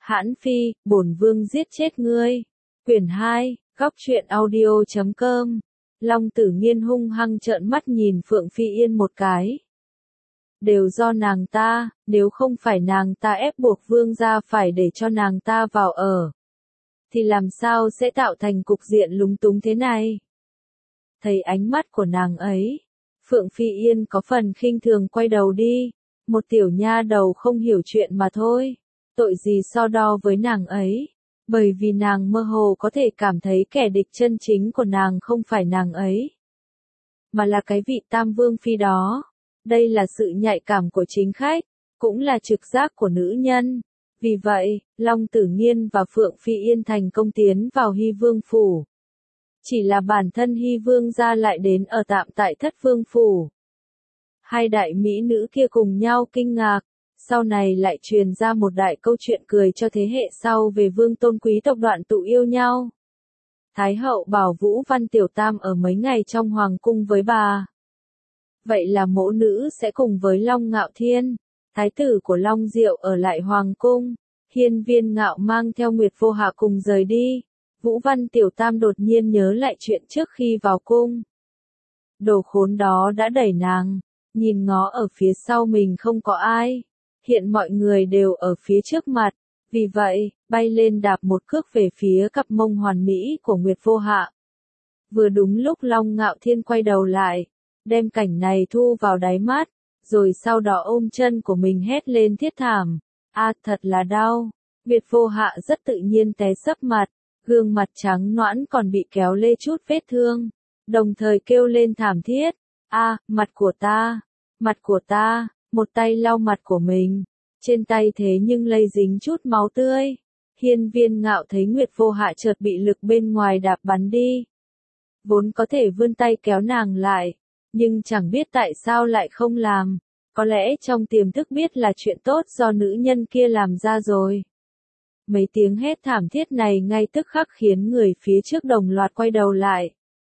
Hãn Phi, bổn vương giết chết ngươi. Quyển 2, góc truyện audio.com. Long Tử Nghiên hung hăng trợn mắt nhìn Phượng Phi Yên một cái. Đều do nàng ta, nếu không phải nàng ta ép buộc vương gia phải để cho nàng ta vào ở, thì làm sao sẽ tạo thành cục diện lúng túng thế này? Thấy ánh mắt của nàng ấy, Phượng Phi Yên có phần khinh thường quay đầu đi. Một tiểu nha đầu không hiểu chuyện mà thôi. Tội gì so đo với nàng ấy? Bởi vì nàng mơ hồ có thể cảm thấy kẻ địch chân chính của nàng không phải nàng ấy, mà là cái vị Tam Vương Phi đó. Đây là sự nhạy cảm của chính khách, cũng là trực giác của nữ nhân. Vì vậy, Long Tử Nghiên và Phượng Phi Yên thành công tiến vào Hy Vương Phủ. Chỉ là bản thân Hy Vương gia lại đến ở tạm tại Thất Vương Phủ. Hai đại mỹ nữ kia cùng nhau kinh ngạc, sau này lại truyền ra một đại câu chuyện cười cho thế hệ sau về vương tôn quý tộc đoạn tụ yêu nhau. Thái hậu bảo Vũ Văn Tiểu Tam ở mấy ngày trong hoàng cung với bà. Vậy là mẫu nữ sẽ cùng với Long Ngạo Thiên, thái tử của Long Diệu ở lại hoàng cung. Hiên Viên Ngạo mang theo Nguyệt Vô Hạ cùng rời đi. Vũ Văn Tiểu Tam đột nhiên nhớ lại chuyện trước khi vào cung. Đồ khốn đó đã đẩy nàng, nhìn ngó ở phía sau mình không có ai. Hiện mọi người đều ở phía trước mặt, vì vậy, bay lên đạp một cước về phía cặp mông hoàn mỹ của Nguyệt Vô Hạ. Vừa đúng lúc Long Ngạo Thiên quay đầu lại, đem cảnh này thu vào đáy mắt, rồi sau đó ôm chân của mình hét lên thiết thảm. Thật là đau. Nguyệt Vô Hạ rất tự nhiên té sấp mặt, gương mặt trắng nõn còn bị kéo lê chút vết thương, đồng thời kêu lên thảm thiết. Mặt của ta, mặt của ta. Một tay lau mặt của mình, trên tay thế nhưng lây dính chút máu tươi. Hiên Viên Ngạo thấy Nguyệt Vô Hạ chợt bị lực bên ngoài đạp bắn đi, vốn có thể vươn tay kéo nàng lại, nhưng chẳng biết tại sao lại không làm. Có lẽ trong tiềm thức biết là chuyện tốt do nữ nhân kia làm ra rồi. Mấy tiếng hét thảm thiết này ngay tức khắc khiến người phía trước đồng loạt quay đầu lại.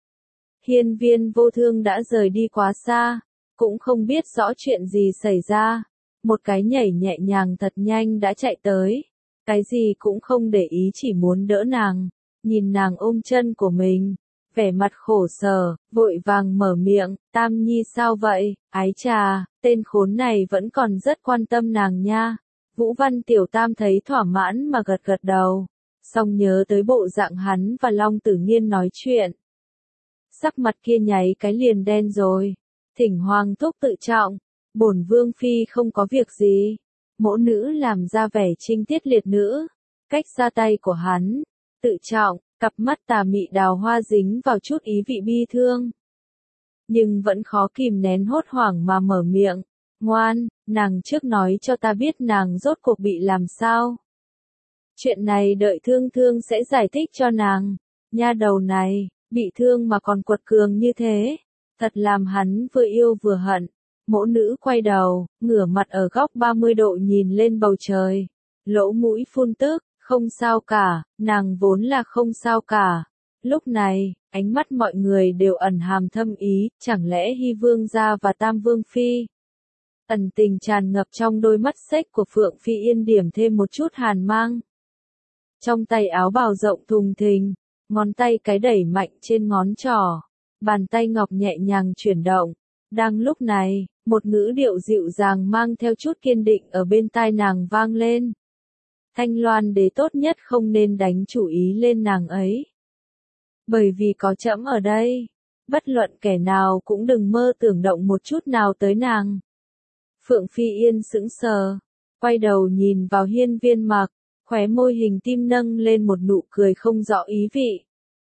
Hiên Viên Vô Thương đã rời đi quá xa, cũng không biết rõ chuyện gì xảy ra. Một cái nhảy nhẹ nhàng thật nhanh đã chạy tới, cái gì cũng không để ý, chỉ muốn đỡ nàng. Nhìn nàng ôm chân của mình, vẻ mặt khổ sở, vội vàng mở miệng. Tam Nhi sao vậy? Ái chà, tên khốn này vẫn còn rất quan tâm nàng nha. Vũ Văn Tiểu Tam thấy thỏa mãn mà gật gật đầu, xong nhớ tới bộ dạng hắn và Long Tử Nghiên nói chuyện, sắc mặt kia nháy cái liền đen rồi. Thỉnh Hoàng thúc tự trọng, bổn Vương Phi không có việc gì. Mẫu nữ làm ra vẻ trinh tiết liệt nữ, cách ra tay của hắn. Tự trọng, cặp mắt tà mị đào hoa dính vào chút ý vị bi thương, nhưng vẫn khó kìm nén hốt hoảng mà mở miệng. Ngoan, nàng trước nói cho ta biết nàng rốt cuộc bị làm sao. Chuyện này đợi Thương Thương sẽ giải thích cho nàng. Nha đầu này, bị thương mà còn quật cường như thế, thật làm hắn vừa yêu vừa hận. Mẫu nữ quay đầu, ngửa mặt ở góc 30 độ nhìn lên bầu trời, lỗ mũi phun tức. Không sao cả, nàng vốn là không sao cả. Lúc này, ánh mắt mọi người đều ẩn hàm thâm ý, chẳng lẽ Hy Vương gia và Tam Vương Phi? Ẩn tình tràn ngập trong đôi mắt xếch của Phượng Phi Yên điểm thêm một chút hàn mang. Trong tay áo bào rộng thùng thình, ngón tay cái đẩy mạnh trên ngón trỏ, bàn tay ngọc nhẹ nhàng chuyển động. Đang lúc này, một ngữ điệu dịu dàng mang theo chút kiên định ở bên tai nàng vang lên. Thanh Loan đế tốt nhất không nên đánh chủ ý lên nàng ấy. Bởi vì có trẫm ở đây, bất luận kẻ nào cũng đừng mơ tưởng động một chút nào tới nàng. Phượng Phi Yên sững sờ, quay đầu nhìn vào Hiên Viên Mặc, khóe môi hình tim nâng lên một nụ cười không rõ ý vị.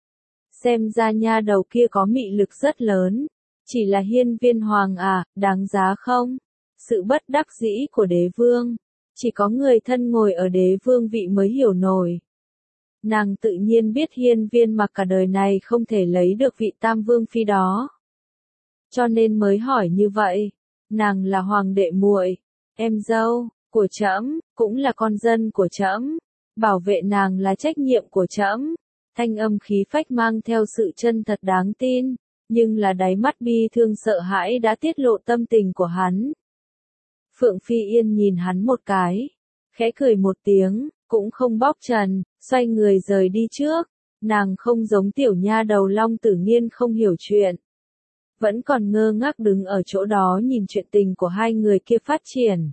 Xem ra nha đầu kia có mị lực rất lớn, chỉ là Hiên Viên Hoàng đáng giá không? Sự bất đắc dĩ của đế vương, chỉ có người thân ngồi ở đế vương vị mới hiểu nổi. Nàng tự nhiên biết Hiên Viên Mặc cả đời này không thể lấy được vị Tam Vương Phi đó, cho nên mới hỏi như vậy. Nàng là hoàng đệ muội, em dâu của trẫm, cũng là con dân của trẫm, bảo vệ nàng là trách nhiệm của trẫm. Thanh âm khí phách mang theo sự chân thật đáng tin, nhưng là đáy mắt bi thương sợ hãi đã tiết lộ tâm tình của hắn. Phượng Phi Yên nhìn hắn một cái, khẽ cười một tiếng, cũng không bóc trần, xoay người rời đi trước. Nàng không giống tiểu nha đầu Long Tử Nghiên không hiểu chuyện. Vẫn còn ngơ ngác đứng ở chỗ đó nhìn chuyện tình của hai người kia phát triển.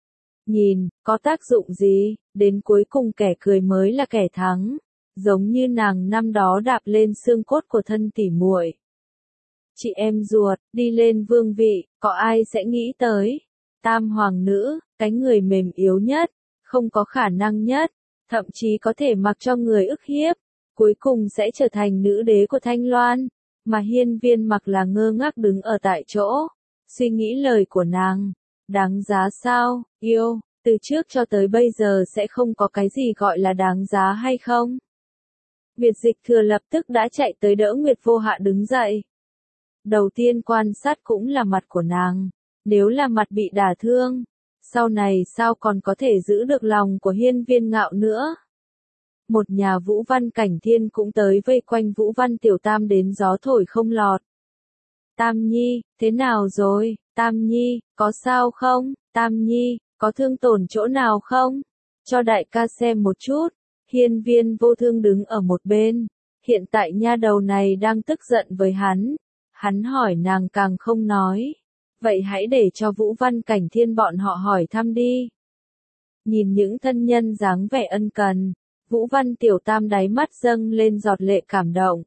Nhìn, có tác dụng gì, đến cuối cùng kẻ cười mới là kẻ thắng. Giống như nàng năm đó đạp lên xương cốt của thân tỉ muội. Chị em ruột, đi lên vương vị, có ai sẽ nghĩ tới. Tam hoàng nữ, cái người mềm yếu nhất, không có khả năng nhất, thậm chí có thể mặc cho người ức hiếp. Cuối cùng sẽ trở thành nữ đế của Thanh Loan. Mà Hiên Viên Mặc là ngơ ngác đứng ở tại chỗ. Suy nghĩ lời của nàng. Đáng giá sao, yêu, từ trước cho tới bây giờ sẽ không có cái gì gọi là đáng giá hay không? Việt Dịch Thừa lập tức đã chạy tới đỡ Nguyệt Vô Hạ đứng dậy. Đầu tiên quan sát cũng là mặt của nàng. Nếu là mặt bị đả thương, sau này sao còn có thể giữ được lòng của Hiên Viên Ngạo nữa? Một nhà Vũ Văn Cảnh Thiên cũng tới vây quanh Vũ Văn Tiểu Tam đến gió thổi không lọt. Tam Nhi, thế nào rồi? Tam Nhi, có sao không? Tam Nhi, có thương tổn chỗ nào không? Cho đại ca xem một chút. Hiên Viên Vô Thương đứng ở một bên. Hiện tại nha đầu này đang tức giận với hắn. Hắn hỏi nàng càng không nói. Vậy hãy để cho Vũ Văn Cảnh Thiên bọn họ hỏi thăm đi. Nhìn những thân nhân dáng vẻ ân cần. Vũ Văn Tiểu Tam đáy mắt dâng lên giọt lệ cảm động.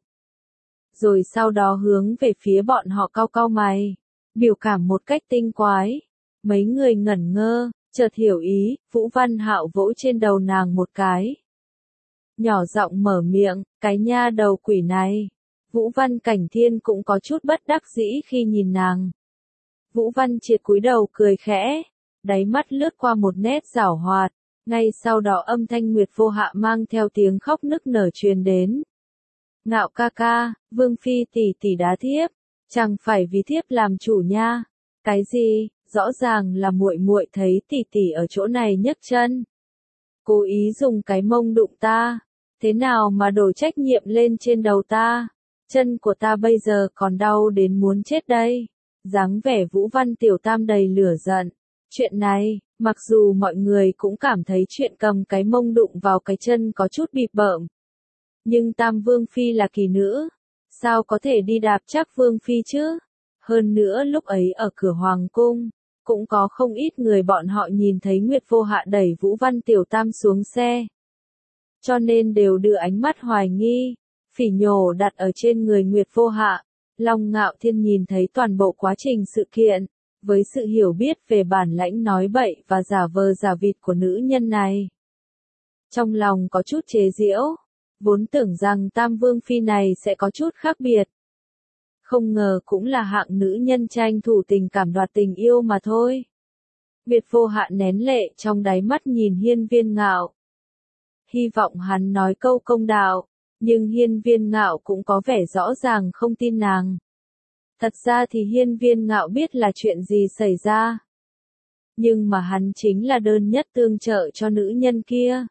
Rồi sau đó hướng về phía bọn họ cau cau mày. Biểu cảm một cách tinh quái. Mấy người ngẩn ngơ, chợt hiểu ý, Vũ Văn Hạo vỗ trên đầu nàng một cái. Nhỏ giọng mở miệng, cái nha đầu quỷ này. Vũ Văn Cảnh Thiên cũng có chút bất đắc dĩ khi nhìn nàng. Vũ Văn Triệt cúi đầu cười khẽ. Đáy mắt lướt qua một nét giảo hoạt. Ngay sau đó âm thanh Nguyệt Vô Hạ mang theo tiếng khóc nức nở truyền đến. Ngạo ca ca, Vương Phi tỷ tỷ đá thiếp, chẳng phải vì thiếp làm chủ nha. Cái gì, rõ ràng là muội muội thấy tỷ tỷ ở chỗ này nhấc chân. Cố ý dùng cái mông đụng ta, thế nào mà đổ trách nhiệm lên trên đầu ta. Chân của ta bây giờ còn đau đến muốn chết đây. Dáng vẻ Vũ Văn Tiểu Tam đầy lửa giận. Chuyện này, mặc dù mọi người cũng cảm thấy chuyện cầm cái mông đụng vào cái chân có chút bịp bợm. Nhưng Tam Vương Phi là kỳ nữ. Sao có thể đi đạp chắc Vương Phi chứ? Hơn nữa lúc ấy ở cửa Hoàng Cung, cũng có không ít người bọn họ nhìn thấy Nguyệt Vô Hạ đẩy Vũ Văn Tiểu Tam xuống xe. Cho nên đều đưa ánh mắt hoài nghi, phỉ nhổ đặt ở trên người Nguyệt Vô Hạ. Long Ngạo Thiên nhìn thấy toàn bộ quá trình sự kiện. Với sự hiểu biết về bản lãnh nói bậy và giả vờ giả vịt của nữ nhân này. Trong lòng có chút chế giễu, vốn tưởng rằng Tam Vương Phi này sẽ có chút khác biệt. Không ngờ cũng là hạng nữ nhân tranh thủ tình cảm đoạt tình yêu mà thôi. Việt Vô Hạ nén lệ trong đáy mắt nhìn Hiên Viên Ngạo. Hy vọng hắn nói câu công đạo, nhưng Hiên Viên Ngạo cũng có vẻ rõ ràng không tin nàng. Thật ra thì Hiên Viên Ngạo biết là chuyện gì xảy ra. Nhưng mà hắn chính là đơn nhất tương trợ cho nữ nhân kia.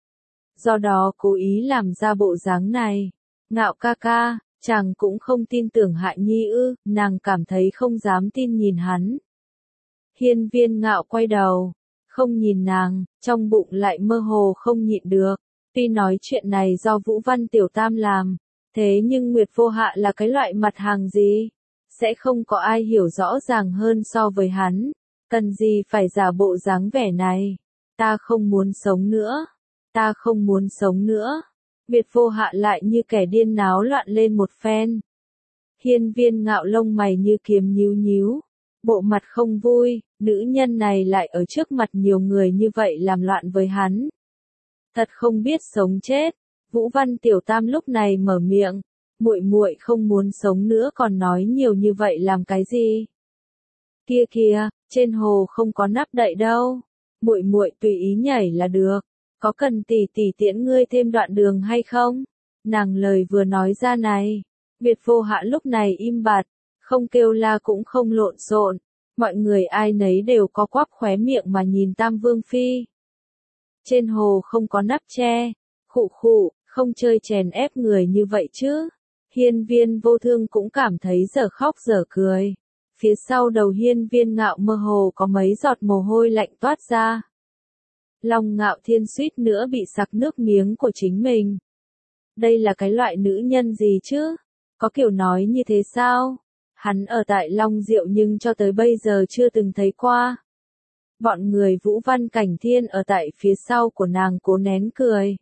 Do đó cố ý làm ra bộ dáng này. Ngạo ca ca, chàng cũng không tin tưởng Hại Nhi ư, nàng cảm thấy không dám tin nhìn hắn. Hiên Viên Ngạo quay đầu, không nhìn nàng, trong bụng lại mơ hồ không nhịn được. Tuy nói chuyện này do Vũ Văn Tiểu Tam làm, thế nhưng Nguyệt Vô Hạ là cái loại mặt hàng gì? Sẽ không có ai hiểu rõ ràng hơn so với hắn. Cần gì phải giả bộ dáng vẻ này? Ta không muốn sống nữa. Ta không muốn sống nữa. Việt Vô Hạ lại như kẻ điên náo loạn lên một phen. Hiên Viên Ngạo lông mày như kiếm nhíu nhíu. Bộ mặt không vui, nữ nhân này lại ở trước mặt nhiều người như vậy làm loạn với hắn. Thật không biết sống chết. Vũ Văn Tiểu Tam lúc này mở miệng. Muội muội không muốn sống nữa còn nói nhiều như vậy làm cái gì? Kia kìa, trên hồ không có nắp đậy đâu. Muội muội tùy ý nhảy là được. Có cần tỷ tỷ tiễn ngươi thêm đoạn đường hay không? Nàng lời vừa nói ra này. Việt Vô Hạ lúc này im bặt, không kêu la cũng không lộn xộn. Mọi người ai nấy đều có quắp khóe miệng mà nhìn Tam Vương Phi. Trên hồ không có nắp che. Khụ khụ, không chơi chèn ép người như vậy chứ. Hiên Viên Vô Thương cũng cảm thấy dở khóc dở cười. Phía sau đầu Hiên Viên Ngạo mơ hồ có mấy giọt mồ hôi lạnh toát ra. Long Ngạo Thiên suýt nữa bị sặc nước miếng của chính mình. Đây là cái loại nữ nhân gì chứ? Có kiểu nói như thế sao? Hắn ở tại Long Diệu nhưng cho tới bây giờ chưa từng thấy qua. Bọn người Vũ Văn Cảnh Thiên ở tại phía sau của nàng cố nén cười.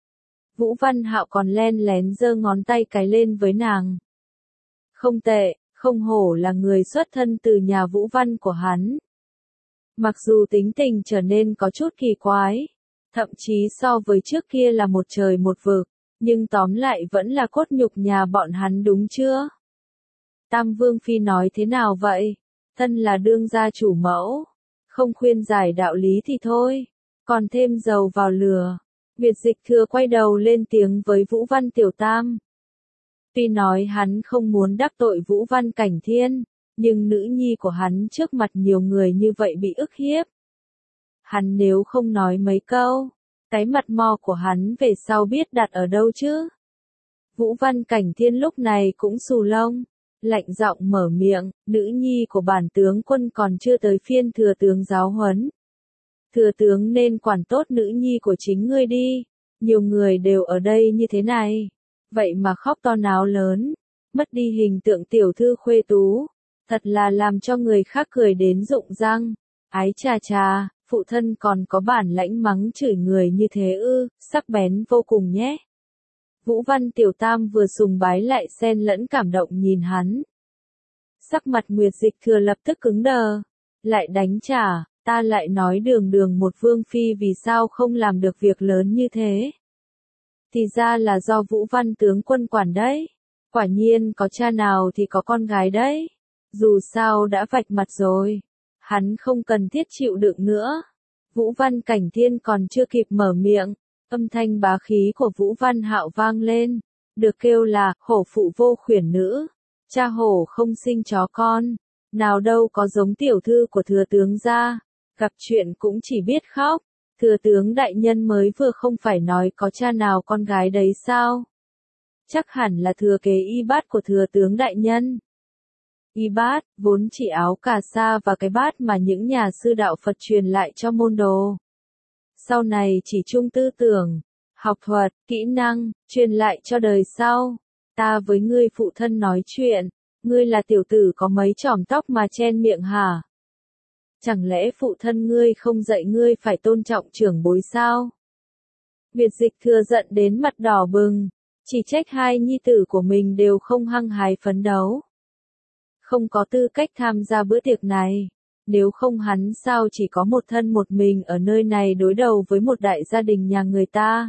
Vũ Văn Hạo còn len lén giơ ngón tay cái lên với nàng. Không tệ, không hổ là người xuất thân từ nhà Vũ Văn của hắn. Mặc dù tính tình trở nên có chút kỳ quái, thậm chí so với trước kia là một trời một vực, nhưng tóm lại vẫn là cốt nhục nhà bọn hắn đúng chưa? Tam Vương Phi nói thế nào vậy? Thân là đương gia chủ mẫu, không khuyên giải đạo lý thì thôi, còn thêm dầu vào lửa. Việt Dịch Thừa quay đầu lên tiếng với Vũ Văn Tiểu Tam. Tuy nói hắn không muốn đắc tội Vũ Văn Cảnh Thiên, nhưng nữ nhi của hắn trước mặt nhiều người như vậy bị ức hiếp. Hắn nếu không nói mấy câu, cái mặt mo của hắn về sau biết đặt ở đâu chứ? Vũ Văn Cảnh Thiên lúc này cũng xù lông, lạnh giọng mở miệng, nữ nhi của bản tướng quân còn chưa tới phiên thừa tướng giáo huấn. Thừa tướng nên quản tốt nữ nhi của chính ngươi đi, nhiều người đều ở đây như thế này, vậy mà khóc to náo lớn, mất đi hình tượng tiểu thư khuê tú, thật là làm cho người khác cười đến rụng răng. Ái chà chà, phụ thân còn có bản lãnh mắng chửi người như thế ư, sắc bén vô cùng nhé. Vũ Văn Tiểu Tam vừa sùng bái lại xen lẫn cảm động nhìn hắn. Sắc mặt Nguyệt Dịch Thừa lập tức cứng đờ, lại đánh trả, ta lại nói đường đường một vương phi vì sao không làm được việc lớn như thế. Thì ra là do Vũ Văn tướng quân quản đấy, quả nhiên có cha nào thì có con gái đấy, dù sao đã vạch mặt rồi, hắn không cần thiết chịu đựng nữa. Vũ Văn Cảnh Thiên còn chưa kịp mở miệng, âm thanh bá khí của Vũ Văn Hạo vang lên, được kêu là hổ phụ vô khuyển nữ, cha hổ không sinh chó con, nào đâu có giống tiểu thư của thừa tướng gia, gặp chuyện cũng chỉ biết khóc. Thừa tướng đại nhân mới vừa không phải nói có cha nào con gái đấy sao? Chắc hẳn là thừa kế y bát của thừa tướng đại nhân. Y bát, vốn chỉ áo cà sa và cái bát mà những nhà sư đạo Phật truyền lại cho môn đồ. Sau này chỉ chung tư tưởng, học thuật, kỹ năng, truyền lại cho đời sau. Ta với ngươi phụ thân nói chuyện, ngươi là tiểu tử có mấy chòm tóc mà chen miệng hả? Chẳng lẽ phụ thân ngươi không dạy ngươi phải tôn trọng trưởng bối sao? Việt Dịch Thừa giận đến mặt đỏ bừng, chỉ trách hai nhi tử của mình đều không hăng hái phấn đấu. Không có tư cách tham gia bữa tiệc này, nếu không hắn sao chỉ có một thân một mình ở nơi này đối đầu với một đại gia đình nhà người ta.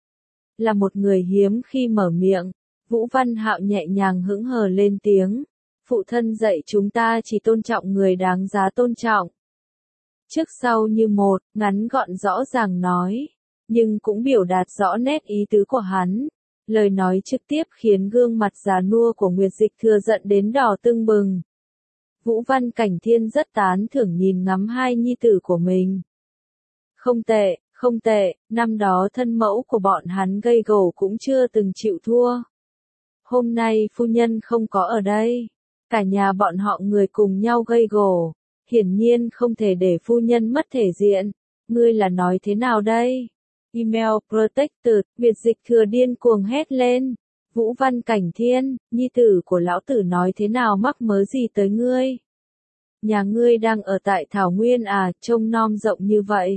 Là một người hiếm khi mở miệng, Vũ Văn Hạo nhẹ nhàng hững hờ lên tiếng. Phụ thân dạy chúng ta chỉ tôn trọng người đáng giá tôn trọng. Trước sau như một, ngắn gọn rõ ràng nói, nhưng cũng biểu đạt rõ nét ý tứ của hắn. Lời nói trực tiếp khiến gương mặt già nua của Nguyệt Dịch Thừa giận đến đỏ tưng bừng. Vũ Văn Cảnh Thiên rất tán thưởng nhìn ngắm hai nhi tử của mình. Không tệ, không tệ, năm đó thân mẫu của bọn hắn gây gổ cũng chưa từng chịu thua. Hôm nay phu nhân không có ở đây, cả nhà bọn họ người cùng nhau gây gổ, hiển nhiên không thể để phu nhân mất thể diện. Ngươi là nói thế nào đây? Email protected, Việt Dịch Thừa điên cuồng hét lên. Vũ Văn Cảnh Thiên, nhi tử của lão tử nói thế nào mắc mớ gì tới ngươi? Nhà ngươi đang ở tại Thảo Nguyên à, trông nom rộng như vậy.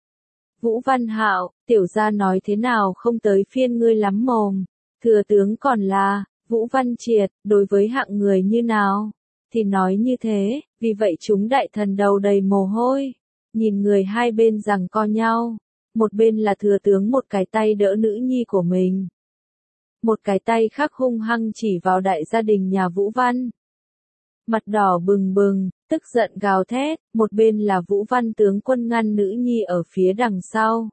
Vũ Văn Hạo, tiểu gia nói thế nào không tới phiên ngươi lắm mồm. Thừa tướng còn là, Vũ Văn Triệt, đối với hạng người như nào? Thì nói như thế, vì vậy chúng đại thần đầu đầy mồ hôi. Nhìn người hai bên giằng co nhau. Một bên là thừa tướng một cái tay đỡ nữ nhi của mình. Một cái tay khác hung hăng chỉ vào đại gia đình nhà Vũ Văn. Mặt đỏ bừng bừng, tức giận gào thét, một bên là Vũ Văn tướng quân ngăn nữ nhi ở phía đằng sau.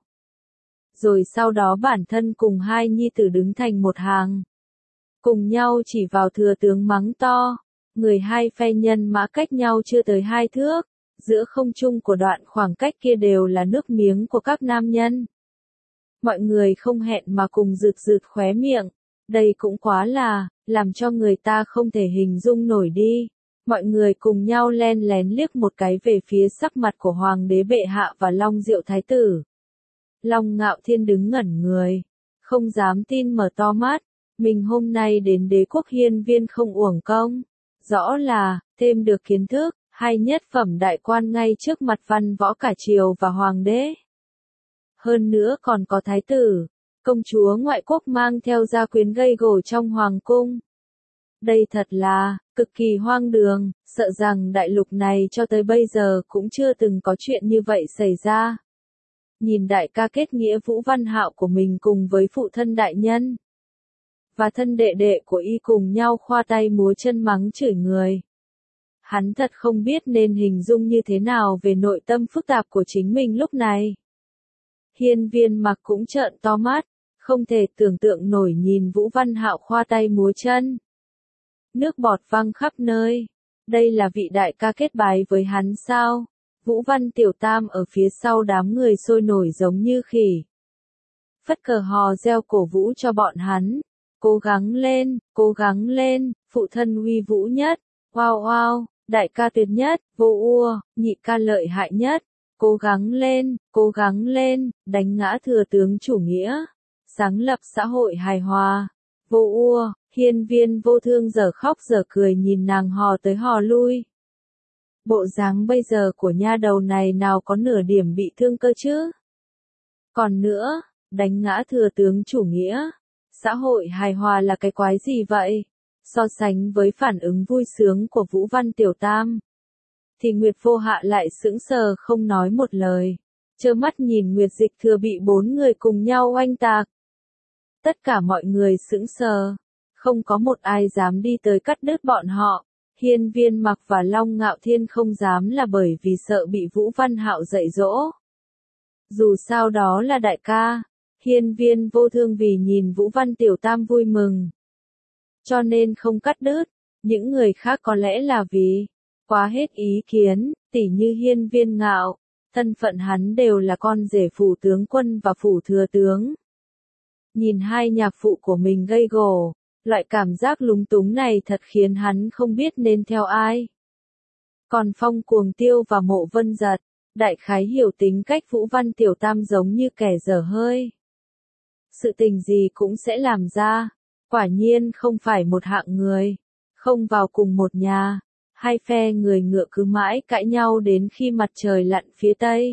Rồi sau đó bản thân cùng hai nhi tử đứng thành một hàng. Cùng nhau chỉ vào thừa tướng mắng to, người hai phe nhân mã cách nhau chưa tới 2 thước. Giữa không trung của đoạn khoảng cách kia đều là nước miếng của các nam nhân. Mọi người không hẹn mà cùng rượt rượt khóe miệng. Đây cũng quá là, làm cho người ta không thể hình dung nổi đi. Mọi người cùng nhau len lén liếc một cái về phía sắc mặt của Hoàng đế bệ hạ và Long Diệu Thái tử. Long Ngạo Thiên đứng ngẩn người, không dám tin mở to mắt, mình hôm nay đến Đế quốc Hiên Viên không uổng công, rõ là, thêm được kiến thức, hay nhất phẩm đại quan ngay trước mặt văn võ cả triều và hoàng đế. Hơn nữa còn có thái tử, công chúa ngoại quốc mang theo gia quyến gây gổ trong hoàng cung. Đây thật là, cực kỳ hoang đường, sợ rằng đại lục này cho tới bây giờ cũng chưa từng có chuyện như vậy xảy ra. Nhìn đại ca kết nghĩa Vũ Văn Hạo của mình cùng với phụ thân đại nhân và thân đệ đệ của y cùng nhau khoa tay múa chân mắng chửi người. Hắn thật không biết nên hình dung như thế nào về nội tâm phức tạp của chính mình lúc này. Hiên Viên Mặc cũng trợn to mắt, không thể tưởng tượng nổi nhìn Vũ Văn Hạo khoa tay múa chân. Nước bọt văng khắp nơi. Đây là vị đại ca kết bái với hắn sao? Vũ Văn Tiểu Tam ở phía sau đám người sôi nổi giống như khỉ. Phất cờ hò reo cổ vũ cho bọn hắn. Cố gắng lên, phụ thân uy vũ nhất. Wow wow, đại ca tuyệt nhất, vô ua, nhị ca lợi hại nhất. Cố gắng lên, đánh ngã thừa tướng chủ nghĩa. Sáng lập xã hội hài hòa. Vô ua, Hiên Viên Vô Thương giờ khóc giờ cười nhìn nàng hò tới hò lui. Bộ dáng bây giờ của nha đầu này nào có nửa điểm bị thương cơ chứ? Còn nữa, đánh ngã thừa tướng chủ nghĩa. Xã hội hài hòa là cái quái gì vậy? So sánh với phản ứng vui sướng của Vũ Văn Tiểu Tam, thì Nguyệt Vô Hạ lại sững sờ không nói một lời. Trơ mắt nhìn Nguyệt Dịch Thừa bị 4 người cùng nhau oanh tạc. Tất cả mọi người sững sờ. Không có một ai dám đi tới cắt đứt bọn họ. Hiên Viên Mặc và Long Ngạo Thiên không dám là bởi vì sợ bị Vũ Văn Hạo dạy dỗ. Dù sao đó là đại ca. Hiên Viên Vô Thương vì nhìn Vũ Văn Tiểu Tam vui mừng, cho nên không cắt đứt. Những người khác có lẽ là vì quá hết ý kiến, tỉ như Hiên Viên Ngạo, thân phận hắn đều là con rể phủ tướng quân và phủ thừa tướng. Nhìn hai nhạc phụ của mình gây gổ, loại cảm giác lúng túng này thật khiến hắn không biết nên theo ai. Còn Phong Cuồng Tiêu và Mộ Vân Giật, đại khái hiểu tính cách Vũ Văn Tiểu Tam giống như kẻ dở hơi. Sự tình gì cũng sẽ làm ra, quả nhiên không phải một hạng người, không vào cùng một nhà, hai phe người ngựa cứ mãi cãi nhau đến khi mặt trời lặn phía tây.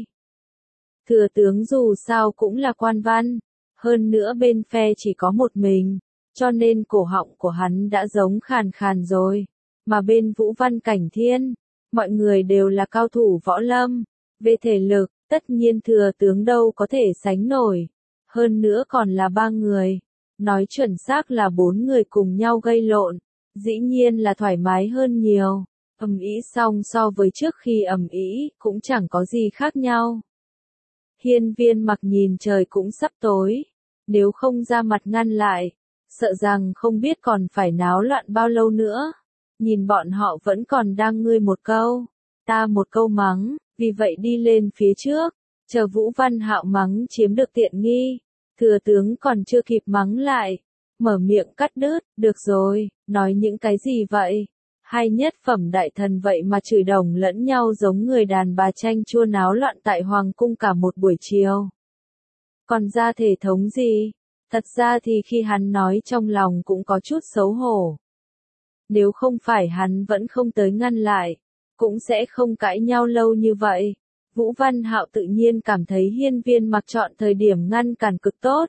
Thừa tướng dù sao cũng là quan văn, hơn nữa bên phe chỉ có một mình, cho nên cổ họng của hắn đã giống khàn khàn rồi, mà bên Vũ Văn Cảnh Thiên, mọi người đều là cao thủ võ lâm, về thể lực, tất nhiên thừa tướng đâu có thể sánh nổi, hơn nữa còn là 3 người, nói chuẩn xác là 4 người cùng nhau gây lộn, dĩ nhiên là thoải mái hơn nhiều. Ầm ĩ xong so với trước khi ầm ĩ cũng chẳng có gì khác nhau. Hiên Viên Mặc nhìn trời cũng sắp tối, nếu không ra mặt ngăn lại, sợ rằng không biết còn phải náo loạn bao lâu nữa. Nhìn bọn họ vẫn còn đang ngươi một câu, ta một câu mắng, vì vậy đi lên phía trước, chờ Vũ Văn Hạo mắng chiếm được tiện nghi. Thừa tướng còn chưa kịp mắng lại, mở miệng cắt đứt, được rồi, nói những cái gì vậy? Hai nhất phẩm đại thần vậy mà chửi đồng lẫn nhau giống người đàn bà tranh chua náo loạn tại hoàng cung cả một buổi chiều. Còn ra thể thống gì? Thật ra thì khi hắn nói trong lòng cũng có chút xấu hổ. Nếu không phải hắn vẫn không tới ngăn lại, cũng sẽ không cãi nhau lâu như vậy. Vũ Văn Hạo tự nhiên cảm thấy Hiên Viên Mặc chọn thời điểm ngăn cản cực tốt.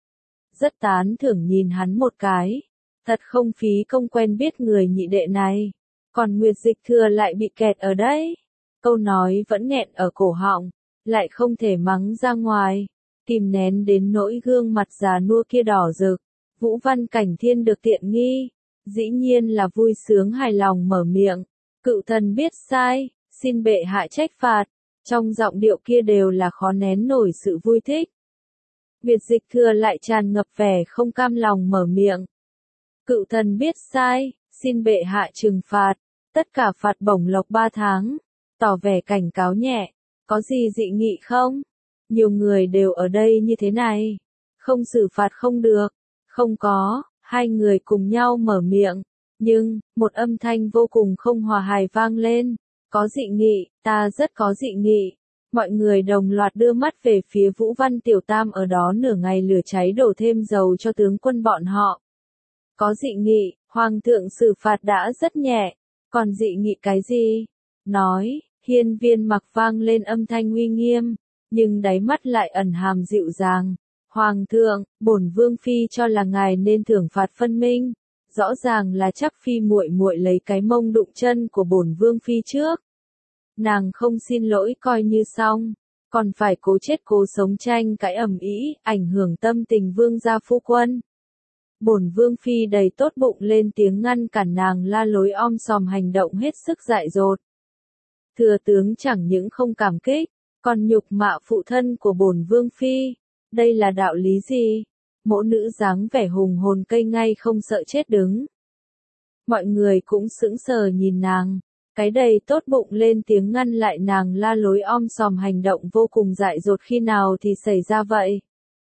Rất tán thưởng nhìn hắn một cái. Thật không phí công quen biết người nhị đệ này. Còn Nguyệt Dịch Thừa lại bị kẹt ở đây. Câu nói vẫn nghẹn ở cổ họng, lại không thể mắng ra ngoài. Kìm nén đến nỗi gương mặt già nua kia đỏ rực. Vũ Văn Cảnh Thiên được tiện nghi. Dĩ nhiên là vui sướng hài lòng mở miệng. Cựu thần biết sai, xin bệ hạ trách phạt. Trong giọng điệu kia đều là khó nén nổi sự vui thích. Nguyệt Dịch Thừa lại tràn ngập vẻ không cam lòng mở miệng. Cựu thần biết sai, xin bệ hạ trừng phạt, tất cả phạt bổng lộc 3 tháng, tỏ vẻ cảnh cáo nhẹ, có gì dị nghị không? Nhiều người đều ở đây như thế này, không xử phạt không được, không có, hai người cùng nhau mở miệng, nhưng, một âm thanh vô cùng không hòa hài vang lên, có dị nghị, ta rất có dị nghị, Mọi người đồng loạt đưa mắt về phía Vũ Văn Tiểu Tam ở đó nửa ngày lửa cháy đổ thêm dầu cho tướng quân bọn họ. Có dị nghị, Hoàng thượng xử phạt đã rất nhẹ, còn dị nghị cái gì? Nói, Hiên Viên Mặc vang lên âm thanh uy nghiêm, nhưng đáy mắt lại ẩn hàm dịu dàng. Hoàng thượng, bổn vương phi cho là ngài nên thưởng phạt phân minh, rõ ràng là chắc phi muội muội lấy cái mông đụng chân của bổn vương phi trước. Nàng không xin lỗi coi như xong, còn phải cố chết cố sống tranh cãi ầm ĩ, ảnh hưởng tâm tình vương gia phu quân. Bổn vương phi đầy tốt bụng lên tiếng ngăn cản nàng la lối om sòm hành động hết sức dại dột. Thừa tướng chẳng những không cảm kích, còn nhục mạ phụ thân của bổn vương phi, đây là đạo lý gì? Mỗ nữ dáng vẻ hùng hồn cây ngay không sợ chết đứng. Mọi người cũng sững sờ nhìn nàng, cái đầy tốt bụng lên tiếng ngăn lại nàng la lối om sòm hành động vô cùng dại dột khi nào thì xảy ra vậy?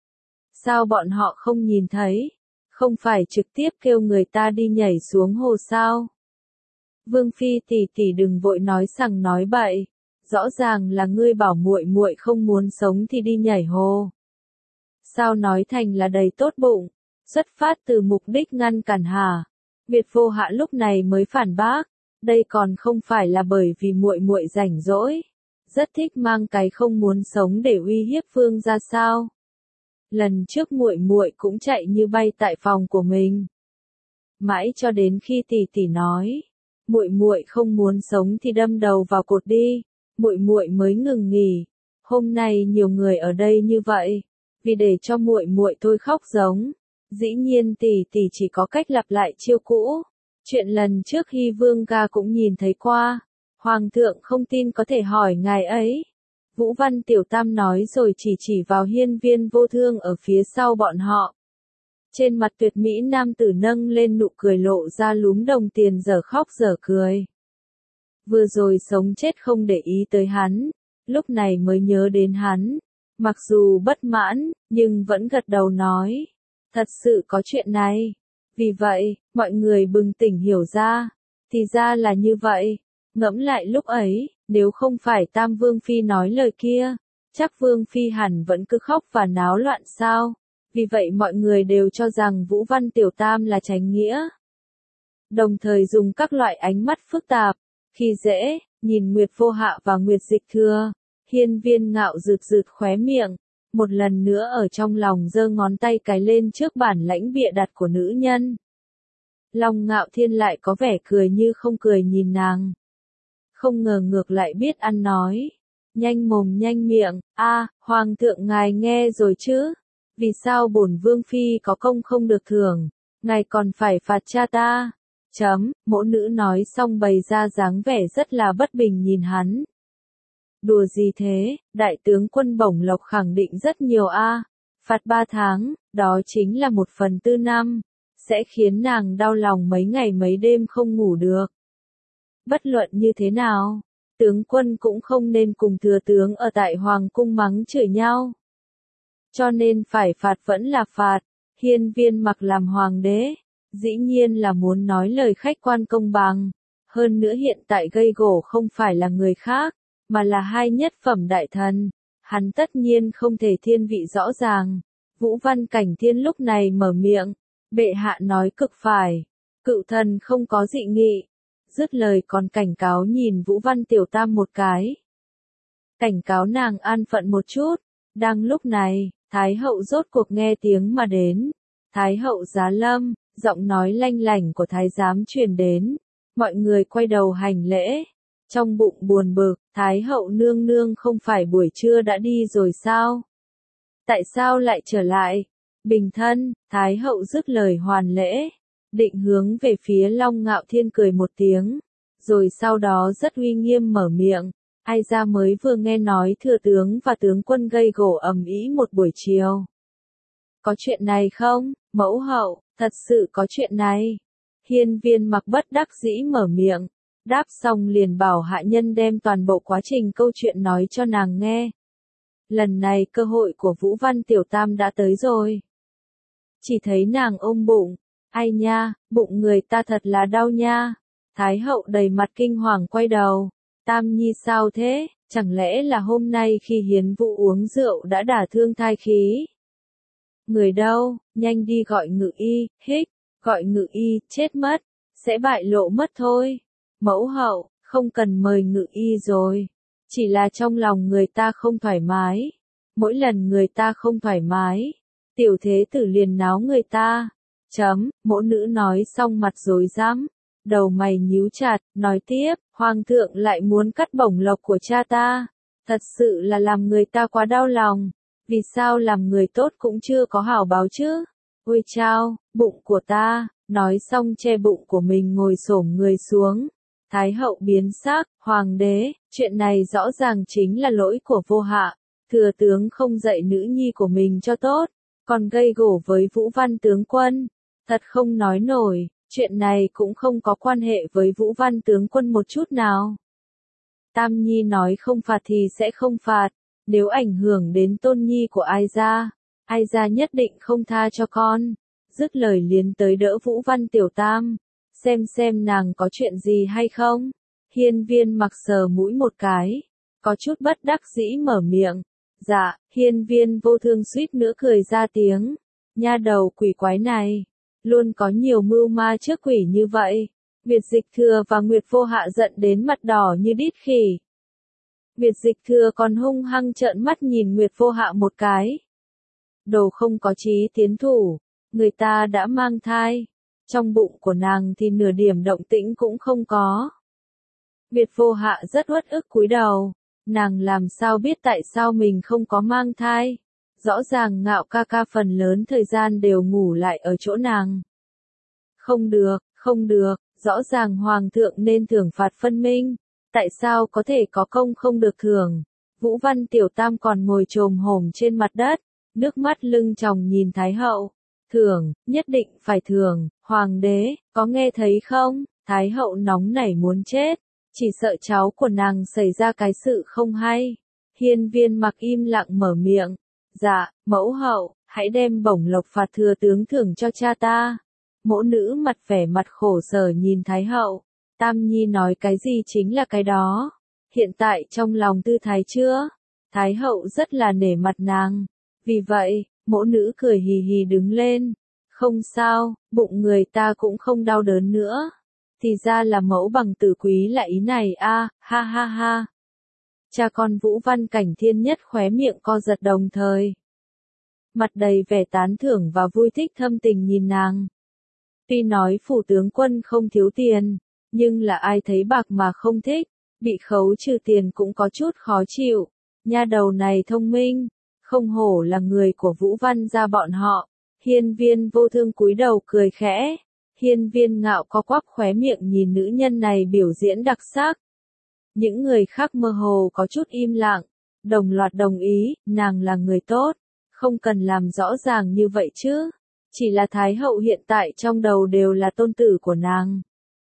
Sao bọn họ không nhìn thấy? Không phải trực tiếp kêu người ta đi nhảy xuống hồ sao? Vương phi tỷ tỷ đừng vội nói sằng nói bậy, rõ ràng là ngươi bảo muội muội không muốn sống thì đi nhảy hồ. Sao nói thành là đầy tốt bụng, xuất phát từ mục đích ngăn cản hả? Việt Vô Hạ lúc này mới phản bác, đây còn không phải là bởi vì muội muội rảnh rỗi, rất thích mang cái không muốn sống để uy hiếp vương gia sao? Lần trước muội muội cũng chạy như bay tại phòng của mình. Mãi cho đến khi tỷ tỷ nói, muội muội không muốn sống thì đâm đầu vào cột đi, muội muội mới ngừng nghỉ. Hôm nay nhiều người ở đây như vậy, vì để cho muội muội tôi khóc giống. Dĩ nhiên tỷ tỷ chỉ có cách lặp lại chiêu cũ. Chuyện lần trước Hy Vương ca cũng nhìn thấy qua. Hoàng thượng không tin có thể hỏi ngài ấy. Vũ Văn Tiểu Tam nói rồi chỉ vào Hiên Viên Vô Thương ở phía sau bọn họ. Trên mặt tuyệt mỹ nam tử nâng lên nụ cười lộ ra lúm đồng tiền dở khóc dở cười. Vừa rồi sống chết không để ý tới hắn, lúc này mới nhớ đến hắn. Mặc dù bất mãn, nhưng vẫn gật đầu nói. Thật sự có chuyện này. Vì vậy, mọi người bừng tỉnh hiểu ra. Thì ra là như vậy. Ngẫm lại lúc ấy, nếu không phải Tam Vương Phi nói lời kia, chắc Vương Phi hẳn vẫn cứ khóc và náo loạn sao. Vì vậy mọi người đều cho rằng Vũ Văn Tiểu Tam là chánh nghĩa. Đồng thời dùng các loại ánh mắt phức tạp, khi dễ, nhìn Nguyệt Vô Hạ và Nguyệt Dịch Thừa. Hiên Viên Ngạo rực khóe miệng, một lần nữa ở trong lòng giơ ngón tay cái lên trước bản lãnh bịa đặt của nữ nhân. Long Ngạo Thiên lại có vẻ cười như không cười nhìn nàng. Không ngờ ngược lại biết ăn nói. Nhanh mồm nhanh miệng, Hoàng thượng ngài nghe rồi chứ? Vì sao bổn vương phi có công không được thưởng, ngài còn phải phạt cha ta? Mỗ nữ nói xong bày ra dáng vẻ rất là bất bình nhìn hắn. Đùa gì thế, đại tướng quân bổng lộc khẳng định rất nhiều phạt 3 tháng, đó chính là 1/4 năm, sẽ khiến nàng đau lòng mấy ngày mấy đêm không ngủ được. Bất luận như thế nào, tướng quân cũng không nên cùng thừa tướng ở tại hoàng cung mắng chửi nhau. Cho nên phải phạt vẫn là phạt. Hiên Viên Mặc làm hoàng đế, dĩ nhiên là muốn nói lời khách quan công bằng. Hơn nữa hiện tại gây gổ không phải là người khác, mà là hai nhất phẩm đại thần. Hắn tất nhiên không thể thiên vị rõ ràng. Vũ Văn Cảnh Thiên lúc này mở miệng, bệ hạ nói cực phải, cựu thần không có dị nghị. Dứt lời còn cảnh cáo nhìn Vũ Văn Tiểu Tam một cái. Cảnh cáo nàng an phận một chút. Đang lúc này, Thái hậu rốt cuộc nghe tiếng mà đến. Thái hậu Giá Lâm, giọng nói lanh lảnh của thái giám truyền đến. Mọi người quay đầu hành lễ. Trong bụng buồn bực, Thái hậu nương nương không phải buổi trưa đã đi rồi sao? Tại sao lại trở lại? Bình thân, Thái hậu dứt lời hoàn lễ. Định hướng về phía Long Ngạo Thiên cười một tiếng. Rồi sau đó rất uy nghiêm mở miệng. Ai ra mới vừa nghe nói thừa tướng và tướng quân gây gổ ầm ĩ một buổi chiều. Có chuyện này không, mẫu hậu, thật sự có chuyện này. Hiên Viên Mặc bất đắc dĩ mở miệng, đáp xong liền bảo hạ nhân đem toàn bộ quá trình câu chuyện nói cho nàng nghe. Lần này cơ hội của Vũ Văn Tiểu Tam đã tới rồi. Chỉ thấy nàng ôm bụng, ai nha, bụng người ta thật là đau nha. Thái hậu đầy mặt kinh hoàng quay đầu. Tam Nhi sao thế? Chẳng lẽ là hôm nay khi Hiến Vũ uống rượu đã đả thương thai khí? Người đâu, nhanh đi gọi ngự y, hích, gọi ngự y, chết mất, sẽ bại lộ mất thôi. Mẫu hậu, không cần mời ngự y rồi, chỉ là trong lòng người ta không thoải mái. Mỗi lần người ta không thoải mái, tiểu thế tử liền náo người ta. Mỗ nữ nói xong mặt rối rắm, đầu mày nhíu chặt, nói tiếp, hoàng thượng lại muốn cắt bổng lộc của cha ta. Thật sự là làm người ta quá đau lòng. Vì sao làm người tốt cũng chưa có hảo báo chứ? Ôi chao, bụng của ta, nói xong che bụng của mình ngồi xổm người xuống. Thái hậu biến sắc, hoàng đế, chuyện này rõ ràng chính là lỗi của vô hạ. Thừa tướng không dạy nữ nhi của mình cho tốt, còn gây gổ với Vũ Văn tướng quân. Thật không nói nổi, chuyện này cũng không có quan hệ với Vũ Văn tướng quân một chút nào. Tam Nhi nói không phạt thì sẽ không phạt, nếu ảnh hưởng đến tôn nhi của ai gia nhất định không tha cho con. Dứt lời liền tới đỡ Vũ Văn Tiểu Tam, xem nàng có chuyện gì hay không. Hiên Viên Mặc sờ mũi một cái, có chút bất đắc dĩ mở miệng. Dạ, Hiên Viên Vô Thương suýt nữa cười ra tiếng. Nha đầu quỷ quái này, luôn có nhiều mưu ma trước quỷ như vậy. Việt Dịch Thừa và Nguyệt Vô Hạ giận đến mặt đỏ như đít khỉ. Việt Dịch Thừa còn hung hăng trợn mắt nhìn Nguyệt Vô Hạ một cái. Đồ không có chí tiến thủ, người ta đã mang thai, trong bụng của nàng thì nửa điểm động tĩnh cũng không có. Việt Vô Hạ rất uất ức cúi đầu, nàng làm sao biết tại sao mình không có mang thai. Rõ ràng Ngạo ca ca phần lớn thời gian đều ngủ lại ở chỗ nàng. Không được, rõ ràng hoàng thượng nên thưởng phạt phân minh, tại sao có thể có công không được thưởng. Vũ Văn Tiểu Tam còn ngồi chồm hổm trên mặt đất, nước mắt lưng tròng nhìn Thái hậu. Thưởng, nhất định phải thưởng, hoàng đế, có nghe thấy không? Thái hậu nóng nảy muốn chết, chỉ sợ cháu của nàng xảy ra cái sự không hay. Hiên Viên Mặc im lặng mở miệng. Dạ, mẫu hậu, hãy đem bổng lộc phạt thừa tướng thưởng cho cha ta. Mỗ nữ mặt vẻ mặt khổ sở nhìn Thái hậu. Tam Nhi nói cái gì chính là cái đó. Hiện tại trong lòng tư thái chưa? Thái hậu rất là nể mặt nàng. Vì vậy, mỗ nữ cười hì hì đứng lên. Không sao, bụng người ta cũng không đau đớn nữa. Thì ra là mẫu bằng tử quý là ý này a, ha ha ha. Cha con Vũ Văn Cảnh Thiên nhất khóe miệng co giật đồng thời. Mặt đầy vẻ tán thưởng và vui thích thâm tình nhìn nàng. Tuy nói phủ tướng quân không thiếu tiền, nhưng là ai thấy bạc mà không thích, bị khấu trừ tiền cũng có chút khó chịu. Nha đầu này thông minh, không hổ là người của Vũ Văn gia bọn họ. Hiên Viên Vô Thương cúi đầu cười khẽ. Hiên Viên Ngạo co quắp khóe miệng nhìn nữ nhân này biểu diễn đặc sắc. Những người khác mơ hồ có chút im lặng, đồng loạt đồng ý, nàng là người tốt, không cần làm rõ ràng như vậy chứ. Chỉ là Thái hậu hiện tại trong đầu đều là tôn tử của nàng.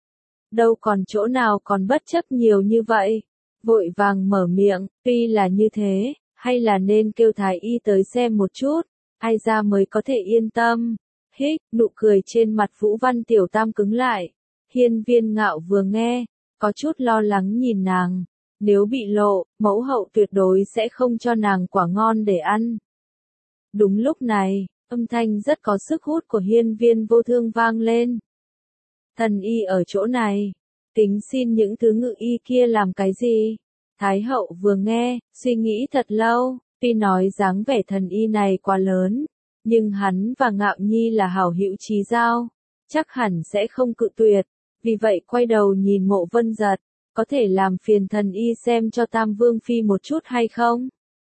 Đâu còn chỗ nào còn bất chấp nhiều như vậy. Vội vàng mở miệng, tuy là như thế, hay là nên kêu Thái y tới xem một chút, ai ra mới có thể yên tâm. Hích, nụ cười trên mặt Vũ Văn Tiểu Tam cứng lại. Hiên Viên Ngạo vừa nghe, có chút lo lắng nhìn nàng. Nếu bị lộ, mẫu hậu tuyệt đối sẽ không cho nàng quả ngon để ăn. Đúng lúc này, âm thanh rất có sức hút của Hiên Viên Vô Thương vang lên. Thần y ở chỗ này, tính xin những thứ ngự y kia làm cái gì? Thái hậu vừa nghe, suy nghĩ thật lâu, tuy nói dáng vẻ thần y này quá lớn, nhưng hắn và Ngạo Nhi là hảo hữu chí giao, chắc hẳn sẽ không cự tuyệt, vì vậy quay đầu nhìn Mộ Vân Giật, có thể làm phiền thần y xem cho Tam Vương Phi một chút hay không?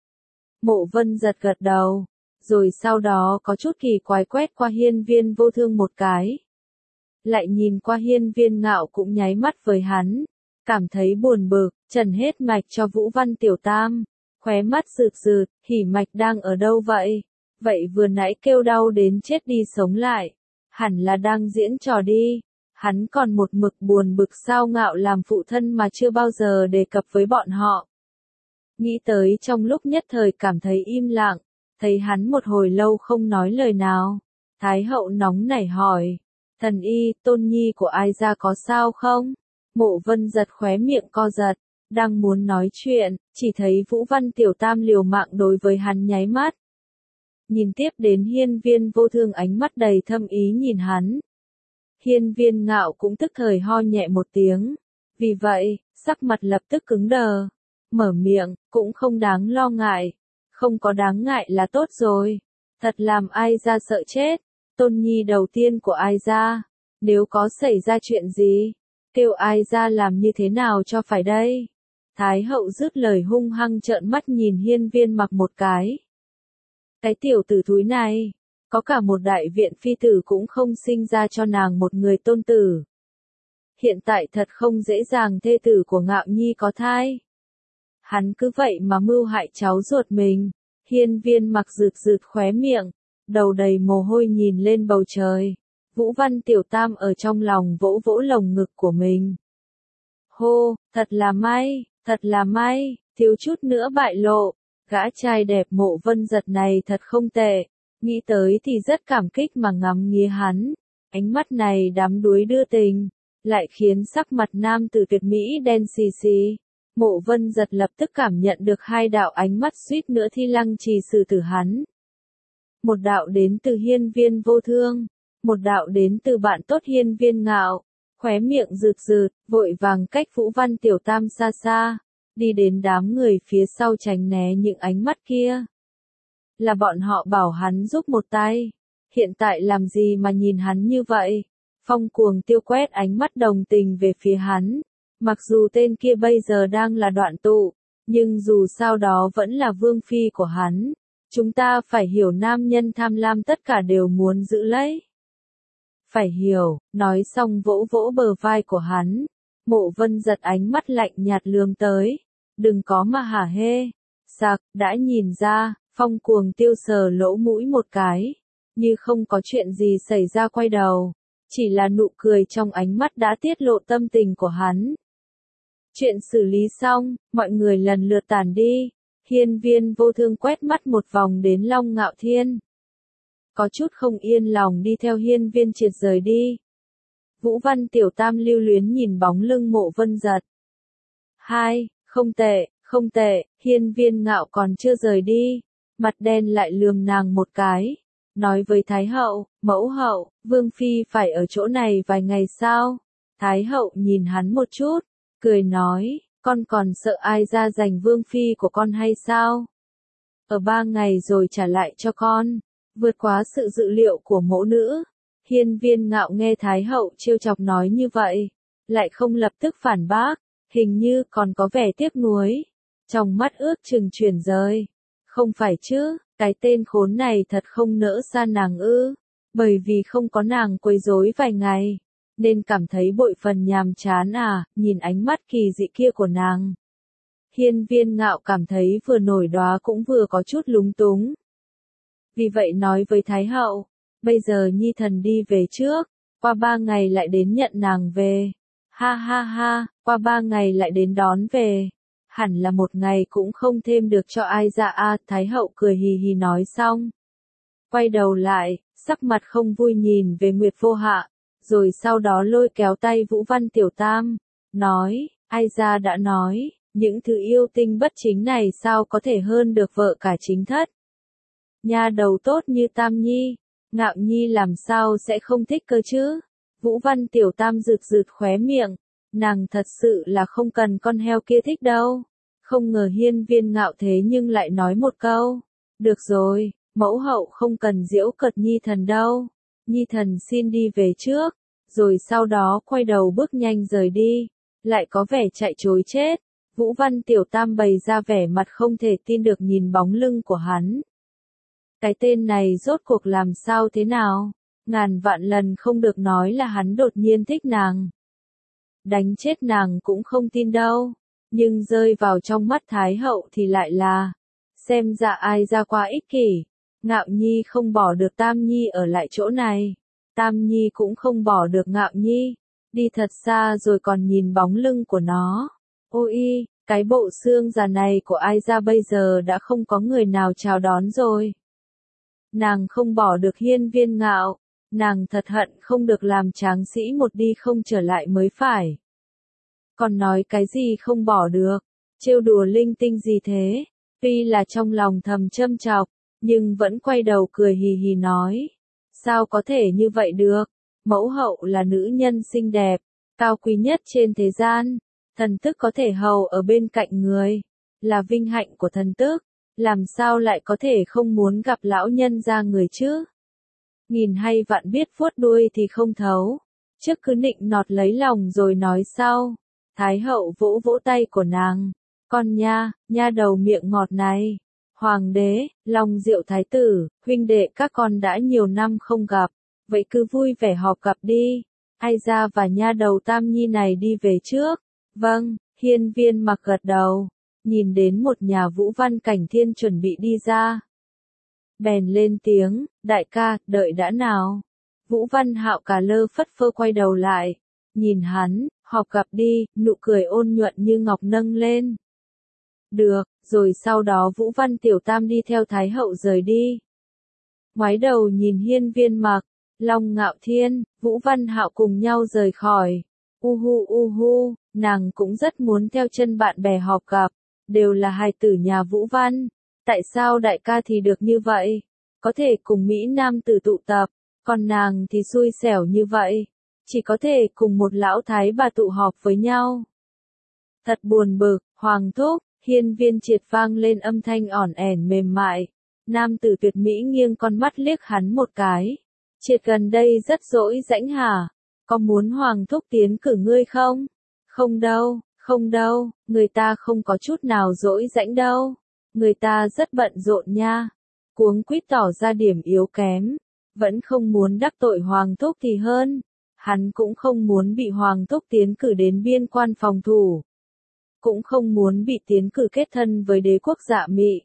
Mộ Vân Giật gật đầu, rồi sau đó có chút kỳ quái quét qua Hiên Viên Vô Thương một cái. Lại nhìn qua Hiên Viên Ngạo cũng nháy mắt với hắn, cảm thấy buồn bực, trần hết mạch cho Vũ Văn Tiểu Tam, khóe mắt rực rực, hỉ mạch đang ở đâu vậy? Vậy vừa nãy kêu đau đến chết đi sống lại, hẳn là đang diễn trò đi. Hắn còn một mực buồn bực sao Ngạo làm phụ thân mà chưa bao giờ đề cập với bọn họ. Nghĩ tới trong lúc nhất thời cảm thấy im lặng, thấy hắn một hồi lâu không nói lời nào. Thái hậu nóng nảy hỏi, thần y, tôn nhi của ai ra có sao không? Mộ Vân Giật khóe miệng co giật, Đang muốn nói chuyện, chỉ thấy Vũ Văn Tiểu Tam liều mạng đối với hắn nháy mắt. Nhìn tiếp đến Hiên Viên Vô Thương ánh mắt đầy thâm ý nhìn hắn. Hiên Viên Ngạo cũng tức thời ho nhẹ một tiếng. Vì vậy, sắc mặt lập tức cứng đờ. Mở miệng, cũng không đáng lo ngại. Không có đáng ngại là tốt rồi. Thật làm ai ra sợ chết. Tôn nhi đầu tiên của ai ra. Nếu có xảy ra chuyện gì, kêu ai ra làm như thế nào cho phải đây? Thái hậu dứt lời hung hăng trợn mắt nhìn Hiên Viên Mặc một cái. Cái tiểu tử thúi này, có cả một đại viện phi tử cũng không sinh ra cho nàng một người tôn tử. Hiện tại thật không dễ dàng thê tử của Ngạo Nhi có thai. Hắn cứ vậy mà mưu hại cháu ruột mình. Hiên Viên Mặc rượt rượt khóe miệng, đầu đầy mồ hôi nhìn lên bầu trời. Vũ Văn Tiểu Tam ở trong lòng vỗ vỗ lồng ngực của mình. Hô, thật là may, thiếu chút nữa bại lộ. Gã trai đẹp Mộ Vân Giật này thật không tệ. Nghĩ tới thì rất cảm kích mà ngắm nghía hắn. Ánh mắt này đắm đuối đưa tình, lại khiến sắc mặt nam tử tuyệt mỹ đen xì xì. Mộ Vân Giật lập tức cảm nhận được hai đạo ánh mắt suýt nữa thi lăng trì xử tử hắn. Một đạo đến từ Hiên Viên Vô Thương, một đạo đến từ bạn tốt Hiên Viên Ngạo. Khóe miệng rượt rượt, vội vàng cách Vũ Văn Tiểu Tam xa xa, đi đến đám người phía sau tránh né những ánh mắt kia. Là bọn họ bảo hắn giúp một tay, hiện tại làm gì mà nhìn hắn như vậy? Phong Cuồng Tiêu quét ánh mắt đồng tình về phía hắn. Mặc dù tên kia bây giờ đang là đoạn tụ, nhưng dù sao đó vẫn là vương phi của hắn. Chúng ta phải hiểu nam nhân tham lam tất cả đều muốn giữ lấy. Phải hiểu, nói xong vỗ vỗ bờ vai của hắn. Mộ Vân Giật ánh mắt lạnh nhạt lườm tới. Đừng có mà hả hê. Sạc, đã nhìn ra, Phong Cuồng Tiêu sờ lỗ mũi một cái. Như không có chuyện gì xảy ra quay đầu. Chỉ là nụ cười trong ánh mắt đã tiết lộ tâm tình của hắn. Chuyện xử lý xong, mọi người lần lượt tản đi. Hiên Viên Vô Thương quét mắt một vòng đến Long Ngạo Thiên. Có chút không yên lòng đi theo Hiên Viên Triệt rời đi. Vũ Văn Tiểu Tam lưu luyến nhìn bóng lưng Mộ Vân Giật. Không tệ, Hiên Viên Ngạo còn chưa rời đi. Mặt đen lại lườm nàng một cái. Nói với Thái hậu, mẫu hậu, Vương Phi phải ở chỗ này vài ngày sao? Thái hậu nhìn hắn một chút, cười nói, con còn sợ ai ra giành Vương Phi của con hay sao? Ở 3 ngày rồi trả lại cho con. Vượt quá sự dự liệu của mẫu nữ. Hiên Viên Ngạo nghe Thái hậu trêu chọc nói như vậy, lại không lập tức phản bác, hình như còn có vẻ tiếc nuối. Trong mắt ước chừng chuyển rời. Không phải chứ, cái tên khốn này thật không nỡ xa nàng ư. Bởi vì không có nàng quấy rối vài ngày, nên cảm thấy bội phần nhàm chán à, nhìn ánh mắt kỳ dị kia của nàng. Hiên Viên Ngạo cảm thấy vừa nổi đoá cũng vừa có chút lúng túng. Vì vậy nói với Thái hậu, bây giờ Nhi thần đi về trước, qua 3 ngày lại đến nhận nàng về. Ha ha ha, qua 3 ngày lại đến đón về. Hẳn là một ngày cũng không thêm được cho ai ra a. Thái hậu cười hì hì nói xong. Quay đầu lại, sắc mặt không vui nhìn về Nguyệt Vô Hạ, rồi sau đó lôi kéo tay Vũ Văn Tiểu Tam, nói, ai ra đã nói, những thứ yêu tinh bất chính này sao có thể hơn được vợ cả chính thất. Nha đầu tốt như Tam Nhi, Ngạo Nhi làm sao sẽ không thích cơ chứ? Vũ Văn Tiểu Tam rực rực khóe miệng, nàng thật sự là không cần con heo kia thích đâu. Không ngờ Hiên Viên Ngạo thế nhưng lại nói một câu, được rồi, mẫu hậu không cần giễu cợt Nhi thần đâu. Nhi thần xin đi về trước, rồi sau đó quay đầu bước nhanh rời đi, lại có vẻ chạy trối chết. Vũ Văn Tiểu Tam bày ra vẻ mặt không thể tin được nhìn bóng lưng của hắn. Cái tên này rốt cuộc làm sao thế nào? Ngàn vạn lần không được nói là hắn đột nhiên thích nàng. Đánh chết nàng cũng không tin đâu. Nhưng rơi vào trong mắt Thái hậu thì lại là, xem ra ai ra quá ích kỷ. Ngạo Nhi không bỏ được Tam Nhi ở lại chỗ này. Tam Nhi cũng không bỏ được Ngạo Nhi. Đi thật xa rồi còn nhìn bóng lưng của nó. Ôi, cái bộ xương già này của ai ra bây giờ đã không có người nào chào đón rồi. Nàng không bỏ được Hiên Viên Ngạo. Nàng thật hận không được làm tráng sĩ một đi không trở lại mới phải. Còn nói cái gì không bỏ được, trêu đùa linh tinh gì thế, tuy là trong lòng thầm châm chọc, nhưng vẫn quay đầu cười hì hì nói. Sao có thể như vậy được, mẫu hậu là nữ nhân xinh đẹp, cao quý nhất trên thế gian, thần tức có thể hầu ở bên cạnh người, là vinh hạnh của thần tức, làm sao lại có thể không muốn gặp lão nhân gia người chứ? Nghìn hay vạn biết vuốt đuôi thì không thấu, trước cứ nịnh nọt lấy lòng rồi nói sau. Thái hậu vỗ vỗ tay của nàng, con nha, nha đầu miệng ngọt này. Hoàng đế, Long Diệu thái tử, huynh đệ các con đã nhiều năm không gặp, vậy cứ vui vẻ họp gặp đi. Ai ra và nha đầu Tam Nhi này đi về trước. Vâng, Hiên Viên Mặc gật đầu, nhìn đến một nhà Vũ Văn Cảnh Thiên chuẩn bị đi ra. Bèn lên tiếng, đại ca, đợi đã nào. Vũ Văn Hạo cà lơ phất phơ quay đầu lại, nhìn hắn, họp gặp đi, nụ cười ôn nhuận như ngọc nâng lên. Được, rồi sau đó Vũ Văn Tiểu Tam đi theo Thái hậu rời đi. Ngoái đầu nhìn Hiên Viên Mặc, Long Ngạo Thiên, Vũ Văn Hạo cùng nhau rời khỏi. Uhu, nàng cũng rất muốn theo chân bạn bè họp gặp, đều là hài tử nhà Vũ Văn. Tại sao đại ca thì được như vậy? Có thể cùng Mỹ Nam tử tụ tập, còn nàng thì xui xẻo như vậy. Chỉ có thể cùng một lão thái bà tụ họp với nhau. Thật buồn bực, Hoàng thúc, Hiên Viên Triệt vang lên âm thanh ỏn ẻn mềm mại. Nam tử tuyệt mỹ nghiêng con mắt liếc hắn một cái. Triệt gần đây rất dỗi rãnh hả? Có muốn Hoàng thúc tiến cử ngươi không? Không đâu, người ta không có chút nào dỗi rãnh đâu. Người ta rất bận rộn nha. Cuống quýt tỏ ra điểm yếu kém. Vẫn không muốn đắc tội Hoàng thúc thì hơn. Hắn cũng không muốn bị Hoàng thúc tiến cử đến biên quan phòng thủ. Cũng không muốn bị tiến cử kết thân với đế quốc Dạ Mị.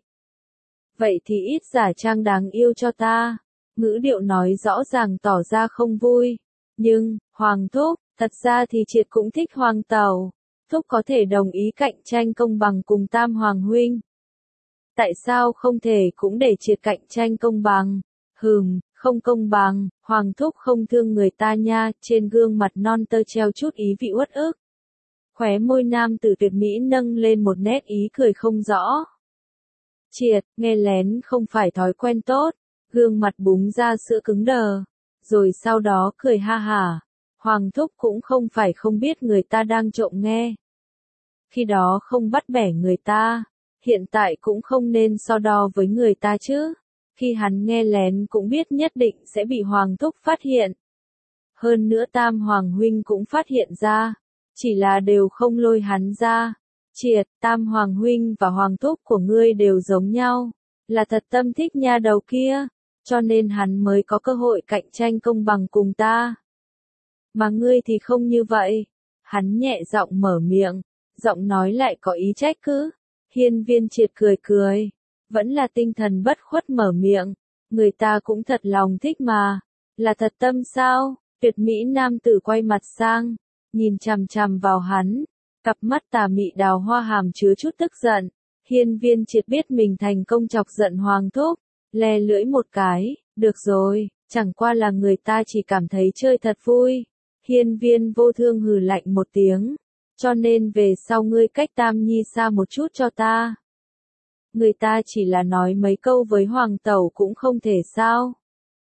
Vậy thì ít giả trang đáng yêu cho ta. Ngữ điệu nói rõ ràng tỏ ra không vui. Nhưng, Hoàng thúc, thật ra thì Triệt cũng thích Hoàng tẩu. Thúc có thể đồng ý cạnh tranh công bằng cùng Tam Hoàng huynh. Tại sao không thể cũng để Triệt cạnh tranh công bằng? Không công bằng, Hoàng thúc không thương người ta nha, trên gương mặt non tơ treo chút ý vị uất ức. Khóe môi nam tử tuyệt mỹ nâng lên một nét ý cười không rõ. Triệt, nghe lén không phải thói quen tốt, gương mặt búng ra sữa cứng đờ, rồi sau đó cười ha hả. Hoàng thúc cũng không phải không biết người ta đang trộm nghe. Khi đó không bắt bẻ người ta, hiện tại cũng không nên so đo với người ta chứ. Khi hắn nghe lén cũng biết nhất định sẽ bị Hoàng thúc phát hiện. Hơn nữa Tam Hoàng huynh cũng phát hiện ra, chỉ là đều không lôi hắn ra. Triệt, Tam Hoàng huynh và Hoàng thúc của ngươi đều giống nhau, là thật tâm thích nha đầu kia, cho nên hắn mới có cơ hội cạnh tranh công bằng cùng ta. Mà ngươi thì không như vậy. Hắn nhẹ giọng mở miệng, giọng nói lại có ý trách cứ. Hiên Viên Triệt cười, vẫn là tinh thần bất khuất mở miệng, người ta cũng thật lòng thích mà, là thật tâm sao? Tuyệt mỹ nam tử quay mặt sang, nhìn chằm chằm vào hắn, cặp mắt tà mị đào hoa hàm chứa chút tức giận. Hiên Viên Triệt biết mình thành công chọc giận Hoàng thúc, le lưỡi một cái, được rồi, chẳng qua là người ta chỉ cảm thấy chơi thật vui. Hiên Viên Vô Thương hừ lạnh một tiếng, cho nên về sau ngươi cách Tam Nhi xa một chút cho ta. Người ta chỉ là nói mấy câu với Hoàng tẩu cũng không thể sao?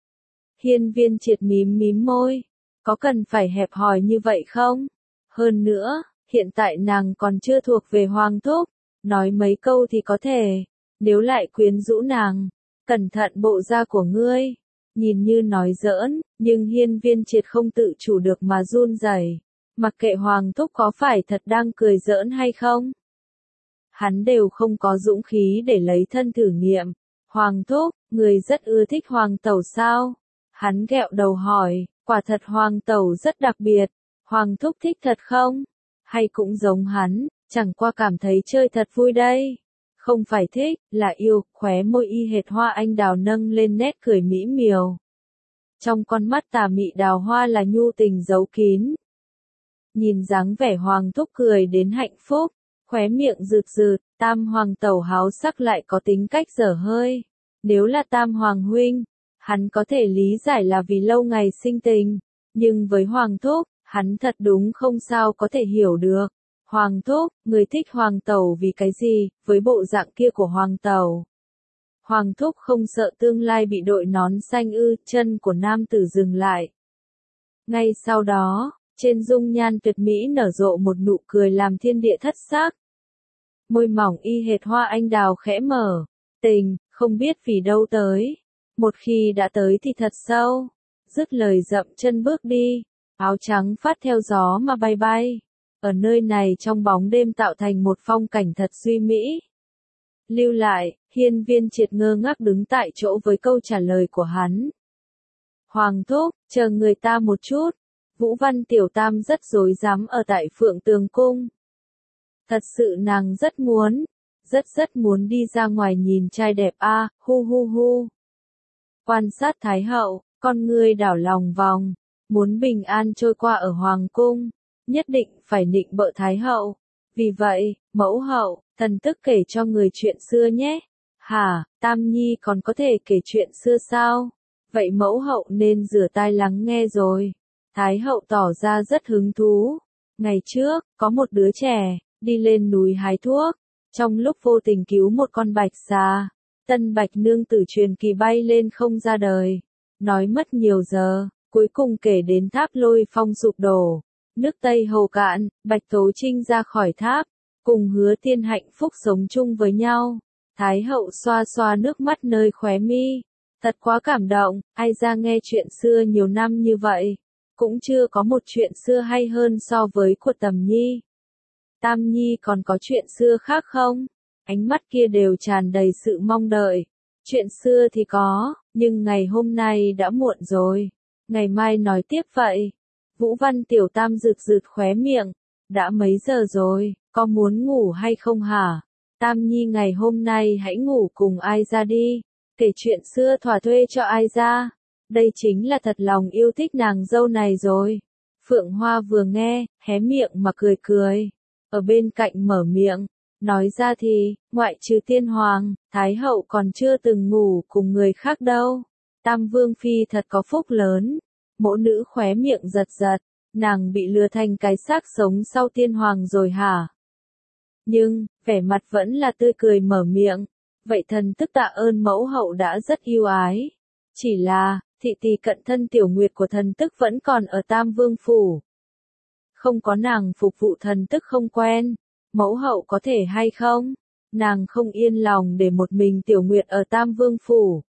Hiên Viên Triệt mím môi, có cần phải hẹp hòi như vậy không? Hơn nữa, hiện tại nàng còn chưa thuộc về Hoàng thúc, nói mấy câu thì có thể, nếu lại quyến rũ nàng, cẩn thận bộ da của ngươi. Nhìn như nói giỡn, nhưng Hiên Viên Triệt không tự chủ được mà run rẩy, mặc kệ Hoàng thúc có phải thật đang cười giỡn hay không. Hắn đều không có dũng khí để lấy thân thử nghiệm. Hoàng thúc, người rất ưa thích Hoàng tẩu sao? Hắn ghẹo đầu hỏi, quả thật Hoàng tẩu rất đặc biệt. Hoàng thúc thích thật không? Hay cũng giống hắn, chẳng qua cảm thấy chơi thật vui đây. Không phải thích, là yêu. Khóe môi y hệt hoa anh đào nâng lên nét cười mỹ miều. Trong con mắt tà mị đào hoa là nhu tình giấu kín. Nhìn dáng vẻ Hoàng thúc cười đến hạnh phúc, khóe miệng rượt, Tam Hoàng tẩu háo sắc lại có tính cách dở hơi. Nếu là Tam Hoàng huynh, hắn có thể lý giải là vì lâu ngày sinh tình, nhưng với Hoàng thúc, hắn thật đúng không sao có thể hiểu được. Hoàng thúc, người thích hoàng tẩu vì cái gì, với bộ dạng kia của hoàng tẩu. Hoàng thúc không sợ tương lai bị đội nón xanh ư, chân của nam tử dừng lại. Ngay sau đó, trên dung nhan tuyệt mỹ nở rộ một nụ cười làm thiên địa thất sắc. Môi mỏng y hệt hoa anh đào khẽ mở. Tình, không biết vì đâu tới. Một khi đã tới thì thật sâu. Dứt lời dậm chân bước đi. Áo trắng phát theo gió mà bay bay. Ở nơi này trong bóng đêm tạo thành một phong cảnh thật duy mỹ. Lưu lại, Hiên Viên Triệt ngơ ngác đứng tại chỗ với câu trả lời của hắn. Hoàng thúc, chờ người ta một chút. Vũ Văn Tiểu Tam rất rối rắm ở tại Phượng Tường Cung. Thật sự nàng rất muốn đi ra ngoài nhìn trai đẹp a, hu hu hu. Quan sát Thái hậu, con ngươi đảo lòng vòng, muốn bình an trôi qua ở Hoàng Cung, nhất định phải nịnh bợ Thái hậu. Vì vậy, mẫu hậu, thần tức kể cho người chuyện xưa nhé. Hả, Tam Nhi còn có thể kể chuyện xưa sao? Vậy mẫu hậu nên rửa tai lắng nghe rồi. Thái hậu tỏ ra rất hứng thú. Ngày trước, có một đứa trẻ, đi lên núi hái thuốc. Trong lúc vô tình cứu một con bạch xà, tân bạch nương tử truyền kỳ bay lên không ra đời. Nói mất nhiều giờ, cuối cùng kể đến tháp Lôi Phong sụp đổ. Nước Tây Hồ cạn, Bạch Tố Trinh ra khỏi tháp, cùng Hứa Thiên hạnh phúc sống chung với nhau. Thái hậu xoa xoa nước mắt nơi khóe mi. Thật quá cảm động, ai ra nghe chuyện xưa nhiều năm như vậy. Cũng chưa có một chuyện xưa hay hơn so với của Tầm Nhi. Tam Nhi còn có chuyện xưa khác không? Ánh mắt kia đều tràn đầy sự mong đợi. Chuyện xưa thì có, nhưng ngày hôm nay đã muộn rồi. Ngày mai nói tiếp vậy. Vũ Văn Tiểu Tam rực rực khóe miệng. Đã mấy giờ rồi, có muốn ngủ hay không hả? Tam Nhi ngày hôm nay hãy ngủ cùng ai ra đi. Kể chuyện xưa thỏa thuê cho ai ra. Đây chính là thật lòng yêu thích nàng dâu này rồi. Phượng Hoa vừa nghe, hé miệng mà cười cười. Ở bên cạnh mở miệng. Nói ra thì, ngoại trừ tiên hoàng, Thái hậu còn chưa từng ngủ cùng người khác đâu. Tam Vương Phi thật có phúc lớn. Mỗ nữ khóe miệng giật giật. Nàng bị lừa thành cái xác sống sau tiên hoàng rồi hả? Nhưng, vẻ mặt vẫn là tươi cười mở miệng. Vậy thần tức tạ ơn mẫu hậu đã rất yêu ái. Chỉ là, thị tỳ cận thân tiểu nguyệt của thần tức vẫn còn ở Tam Vương Phủ. Không có nàng phục vụ thần tức không quen. Mẫu hậu có thể hay không? Nàng không yên lòng để một mình tiểu nguyệt ở Tam Vương Phủ.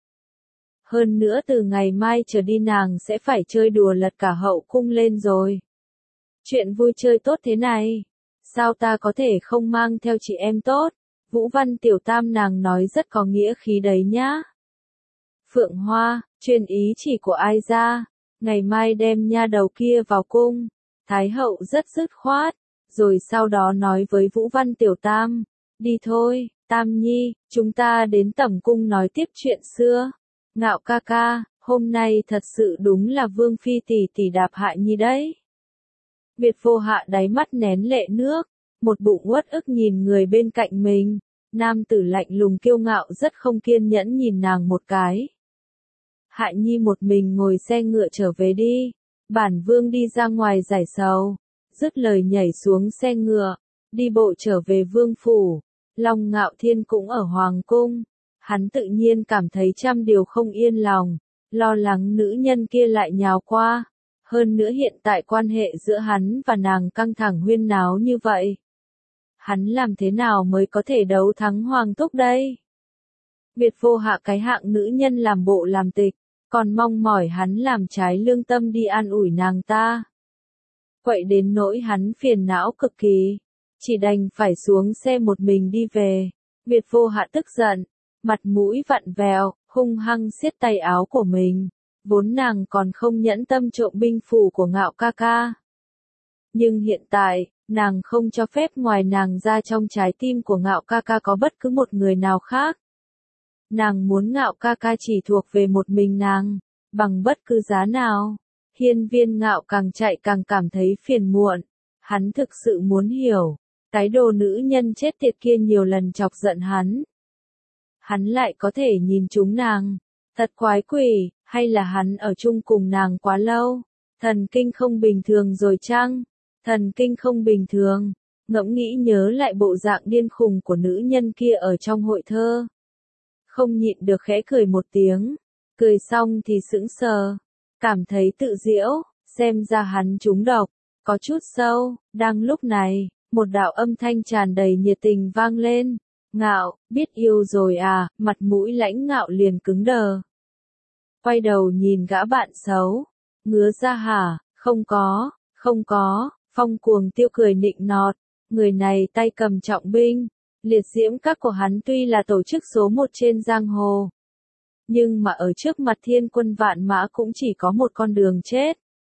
Hơn nữa từ ngày mai trở đi nàng sẽ phải chơi đùa lật cả hậu cung lên rồi. Chuyện vui chơi tốt thế này. Sao ta có thể không mang theo chị em tốt? Vũ Văn Tiểu Tam nàng nói rất có nghĩa khí đấy nhá. Phượng Hoa, truyền ý chỉ của ai ra? Ngày mai đem nha đầu kia vào cung. Thái hậu rất dứt khoát. Rồi sau đó nói với Vũ Văn Tiểu Tam. Đi thôi, Tam Nhi, chúng ta đến tẩm cung nói tiếp chuyện xưa. Ngạo ca ca, hôm nay thật sự đúng là Vương Phi tỷ tỷ đạp hại Nhi đấy. Việt Vô Hạ đáy mắt nén lệ nước, một bụng uất ức nhìn người bên cạnh mình. Nam tử lạnh lùng kiêu ngạo rất không kiên nhẫn nhìn nàng một cái. Hạ Nhi một mình ngồi xe ngựa trở về đi. Bản vương đi ra ngoài giải sầu. Dứt lời nhảy xuống xe ngựa, đi bộ trở về vương phủ. Long Ngạo Thiên cũng ở hoàng cung. Hắn tự nhiên cảm thấy trăm điều không yên lòng, lo lắng nữ nhân kia lại nhào qua. Hơn nữa hiện tại quan hệ giữa hắn và nàng căng thẳng huyên náo như vậy. Hắn làm thế nào mới có thể đấu thắng Hoàng thúc đây? Việt Vô Hạ cái hạng nữ nhân làm bộ làm tịch, còn mong mỏi hắn làm trái lương tâm đi an ủi nàng ta. Vậy đến nỗi hắn phiền não cực kỳ, chỉ đành phải xuống xe một mình đi về. Việt Vô Hạ tức giận, mặt mũi vặn vẹo, hung hăng siết tay áo của mình. Vốn nàng còn không nhẫn tâm trộm binh phủ của Ngạo ca ca. Nhưng hiện tại, nàng không cho phép ngoài nàng ra trong trái tim của Ngạo ca ca có bất cứ một người nào khác. Nàng muốn Ngạo ca ca chỉ thuộc về một mình nàng, bằng bất cứ giá nào. Hiên Viên Ngạo càng chạy càng cảm thấy phiền muộn. Hắn thực sự muốn hiểu, cái đồ nữ nhân chết tiệt kia nhiều lần chọc giận hắn. Hắn lại có thể nhìn trúng nàng. Thật quái quỷ, hay là hắn ở chung cùng nàng quá lâu? Thần kinh không bình thường rồi chăng? Thần kinh không bình thường. ngẫm nghĩ nhớ lại bộ dạng điên khùng của nữ nhân kia ở trong hội thơ. Không nhịn được khẽ cười một tiếng, cười xong thì sững sờ, cảm thấy tự giễu, xem ra hắn trúng độc, có chút sâu. Đang lúc này, một đạo âm thanh tràn đầy nhiệt tình vang lên, Ngạo, biết yêu rồi à, mặt mũi Lãnh Ngạo liền cứng đờ. Quay đầu nhìn gã bạn xấu, ngứa ra hả, không có, Phong Cuồng Tiêu cười nịnh nọt, người này tay cầm trọng binh, liệt diễm các của hắn tuy là tổ chức số 1 trên giang hồ. Nhưng mà ở trước mặt thiên quân vạn mã cũng chỉ có một con đường chết.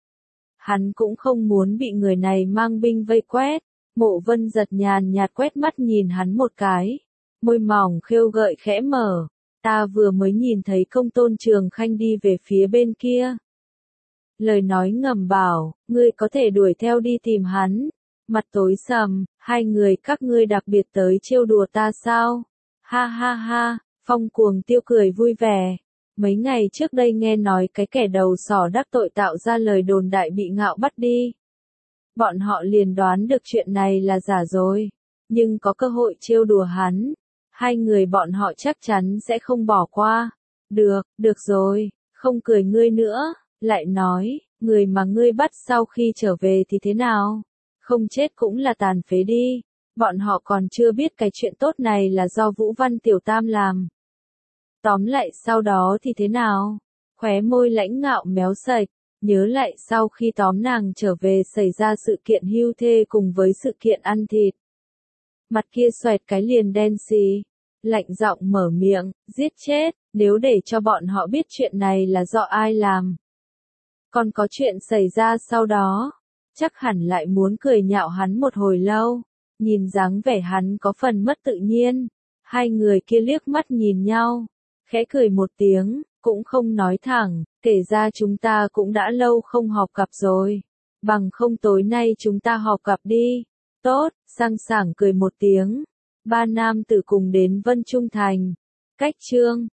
Hắn cũng không muốn bị người này mang binh vây quét. Mộ Vân Giật nhàn nhạt quét mắt nhìn hắn một cái, môi mỏng khêu gợi khẽ mở, ta vừa mới nhìn thấy Công Tôn Trường Khanh đi về phía bên kia. Lời nói ngầm bảo, ngươi có thể đuổi theo đi tìm hắn. Mặt tối sầm, hai người các ngươi đặc biệt tới trêu đùa ta sao? Ha ha ha, Phong Cuồng Tiêu cười vui vẻ. Mấy ngày trước đây nghe nói cái kẻ đầu sỏ đắc tội tạo ra lời đồn đại bị Ngạo bắt đi. Bọn họ liền đoán được chuyện này là giả rồi, nhưng có cơ hội trêu đùa hắn, hai người bọn họ chắc chắn sẽ không bỏ qua. Được rồi, không cười ngươi nữa, lại nói, người mà ngươi bắt sau khi trở về thì thế nào? Không chết cũng là tàn phế đi, bọn họ còn chưa biết cái chuyện tốt này là do Vũ Văn Tiểu Tam làm. Tóm lại sau đó thì thế nào? Khóe môi Lãnh Ngạo méo sạch. Nhớ lại sau khi tóm nàng trở về xảy ra sự kiện hưu thê cùng với sự kiện ăn thịt. Mặt kia xoẹt cái liền đen xì, lạnh giọng mở miệng, giết chết, nếu để cho bọn họ biết chuyện này là do ai làm. Còn có chuyện xảy ra sau đó, chắc hẳn lại muốn cười nhạo hắn một hồi lâu, nhìn dáng vẻ hắn có phần mất tự nhiên. Hai người kia liếc mắt nhìn nhau, khẽ cười một tiếng, cũng không nói thẳng, kể ra chúng ta cũng đã lâu không họp gặp rồi. Bằng không tối nay chúng ta họp gặp đi. Tốt, sang sảng cười một tiếng. Ba nam tử cùng đến Vân Trung Thành. Cách chương